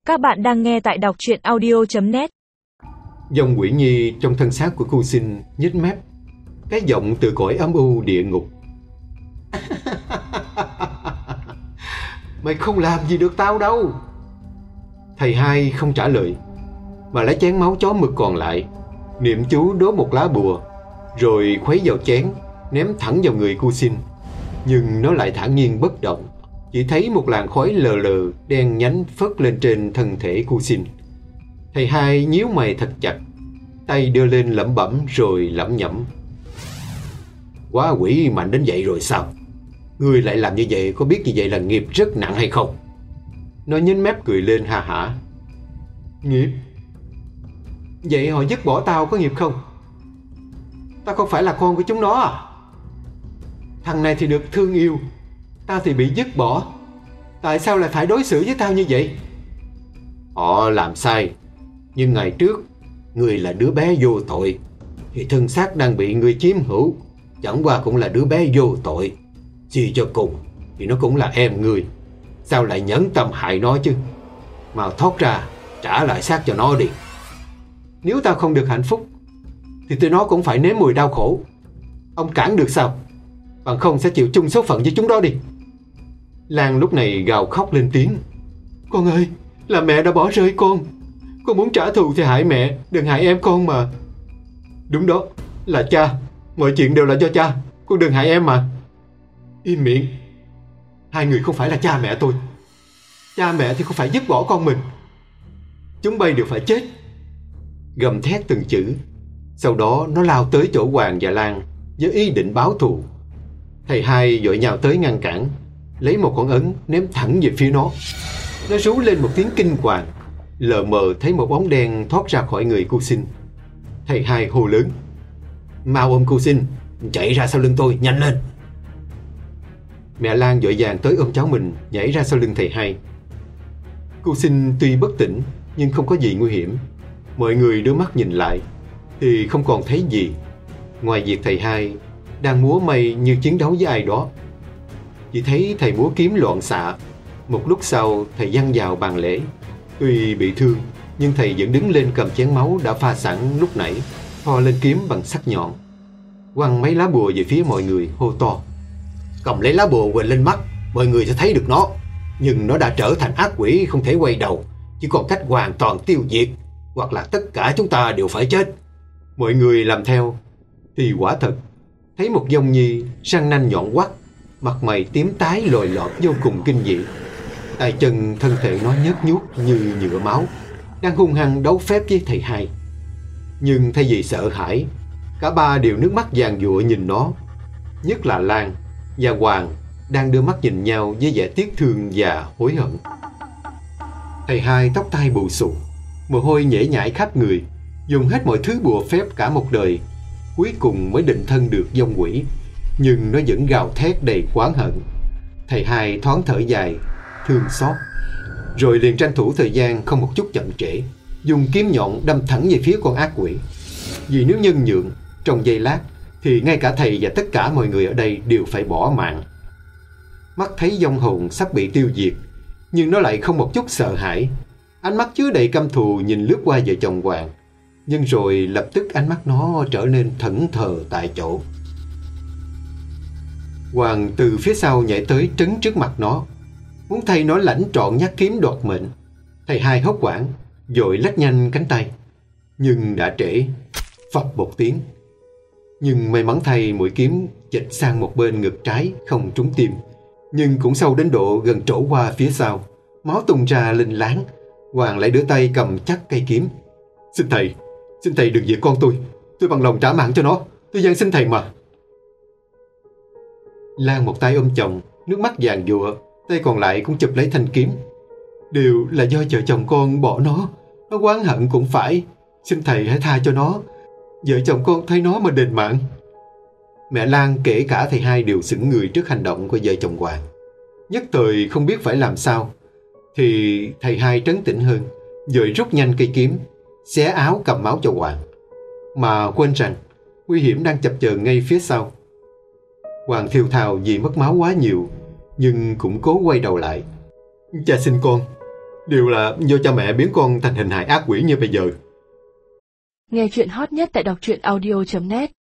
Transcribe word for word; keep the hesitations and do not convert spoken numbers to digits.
Các bạn đang nghe tại đọc truyện audio chấm net. Dòng quỷ nhi trong thân xác của cô Xin nhếch mép, cái giọng từ cõi âm u địa ngục. Mày không làm gì được tao đâu. Thầy hai không trả lời, mà lấy chén máu chó mực còn lại, niệm chú đốt một lá bùa, rồi khuấy vào chén, ném thẳng vào người cô Xin. Nhưng nó lại thản nhiên bất động, chỉ thấy một làn khói lờ lờ đen nhánh phất lên trên thân thể cô Xin. Thầy hai nhíu mày thật chặt, tay đưa lên lẩm bẩm rồi lẩm nhẩm. Quá quỷ mạnh đến vậy rồi sao? Ngươi lại làm như vậy, có biết như vậy là nghiệp rất nặng hay không? Nó nhếch mép cười lên ha hả. Nghiệp? Vậy họ dứt bỏ tao có nghiệp không? Tao không phải là con của chúng nó à? Thằng này thì được thương yêu, tao thì bị dứt bỏ. Tại sao lại phải đối xử với tao như vậy? Họ làm sai, nhưng ngày trước ngươi là đứa bé vô tội, thì thân xác đang bị ngươi chiếm hữu chẳng qua cũng là đứa bé vô tội. Suy cho cùng thì nó cũng là em ngươi, sao lại nhẫn tâm hại nó chứ? Mau thoát ra, trả lại xác cho nó đi. Nếu tao không được hạnh phúc thì tụi nó cũng phải nếm mùi đau khổ. Ông cản được sao? Bằng không sẽ chịu chung số phận với chúng đó đi. Lan lúc này gào khóc lên tiếng. Con ơi, là mẹ đã bỏ rơi con. Con muốn trả thù thì hại mẹ, đừng hại em con mà. Đúng đó, là cha. Mọi chuyện đều là do cha. Con đừng hại em mà. Im miệng. Hai người không phải là cha mẹ tôi. Cha mẹ thì không phải dứt bỏ con mình. Chúng bay đều phải chết. Gầm thét từng chữ. Sau đó nó lao tới chỗ Hoàng và Lan với ý định báo thù. Thầy hai vội nhào tới ngăn cản, lấy một con ấn ném thẳng về phía nó. Nó rú lên một tiếng kinh hoàng, lờ mờ thấy một bóng đen thoát ra khỏi người cô Xin. Thầy hai hô lớn. Mau ôm cô Xin, chạy ra sau lưng tôi, nhanh lên. Mẹ Lan vội vàng tới ôm cháu mình, nhảy ra sau lưng thầy hai. Cô Xin tuy bất tỉnh nhưng không có gì nguy hiểm. Mọi người đưa mắt nhìn lại thì không còn thấy gì, ngoài việc thầy hai đang múa may như chiến đấu với ai đó. Chỉ thấy thầy múa kiếm loạn xạ. Một lúc sau thầy văng vào bàn lễ. Tuy bị thương nhưng thầy vẫn đứng lên cầm chén máu đã pha sẵn lúc nãy, thò lên kiếm bằng sắc nhọn, quăng mấy lá bùa về phía mọi người, hô to. Cầm lấy lá bùa quệt lên mắt, mọi người sẽ thấy được nó. Nhưng nó đã trở thành ác quỷ không thể quay đầu, chỉ còn cách hoàn toàn tiêu diệt, hoặc là tất cả chúng ta đều phải chết. Mọi người làm theo. Thì quả thật thấy một dông nhi răng nanh nhọn quắt, mặt mày tím tái lồi lọt vô cùng kinh dị. Tay chân thân thể nó nhớt nhuốc như nhựa máu, đang hung hăng đấu phép với thầy hai. Nhưng thay vì sợ hãi, cả ba đều nước mắt giàn giụa nhìn nó. Nhất là Lan và Hoàng đang đưa mắt nhìn nhau với vẻ tiếc thương và hối hận. Thầy hai tóc tai bù xù, mồ hôi nhễ nhại khắp người, dùng hết mọi thứ bùa phép cả một đời, cuối cùng mới định thân được vong quỷ. Nhưng nó vẫn gào thét đầy oán hận. Thầy hai thoáng thở dài, thương xót, rồi liền tranh thủ thời gian không một chút chậm trễ, dùng kiếm nhọn đâm thẳng về phía con ác quỷ. Vì nếu nhân nhượng trong giây lát thì ngay cả thầy và tất cả mọi người ở đây đều phải bỏ mạng. Mắt thấy vong hồn sắp bị tiêu diệt, nhưng nó lại không một chút sợ hãi. Ánh mắt chứa đầy căm thù nhìn lướt qua vợ chồng Hoàng, nhưng rồi lập tức ánh mắt nó trở nên thẫn thờ tại chỗ. Hoàng từ phía sau nhảy tới trấn trước mặt nó, muốn thay nó lãnh trọn nhát kiếm đoạt mệnh. Thầy hai hốt hoảng, vội lách nhanh cánh tay, nhưng đã trễ. Phập một tiếng. Nhưng may mắn thay mũi kiếm chệch sang một bên ngực trái, không trúng tim, nhưng cũng sâu đến độ gần trổ qua phía sau, máu tung ra linh láng. Hoàng lại đưa tay cầm chắc cây kiếm. Xin thầy, xin thầy đừng giết con tôi, tôi bằng lòng trả mạng cho nó, tôi van xin thầy mà. Lan một tay ôm chồng, nước mắt giàn giụa, tay còn lại cũng chụp lấy thanh kiếm. Đều là do vợ chồng con bỏ nó, nó oán hận cũng phải, xin thầy hãy tha cho nó, vợ chồng con thay nó mà đền mạng. Mẹ Lan kể cả thầy hai đều sững người trước hành động của vợ chồng Hoàng, nhất thời không biết phải làm sao. Thì thầy hai trấn tĩnh hơn, vội rút nhanh cây kiếm, xé áo cầm máu cho Hoàng, mà quên rằng nguy hiểm đang chập chờn ngay phía sau. Hoàng thiêu thào vì mất máu quá nhiều, nhưng cũng cố quay đầu lại. Cha xin con, Đều là do cha mẹ biến con thành hình hài ác quỷ như bây giờ. Nghe chuyện hot nhất tại đọc truyện audio chấm net.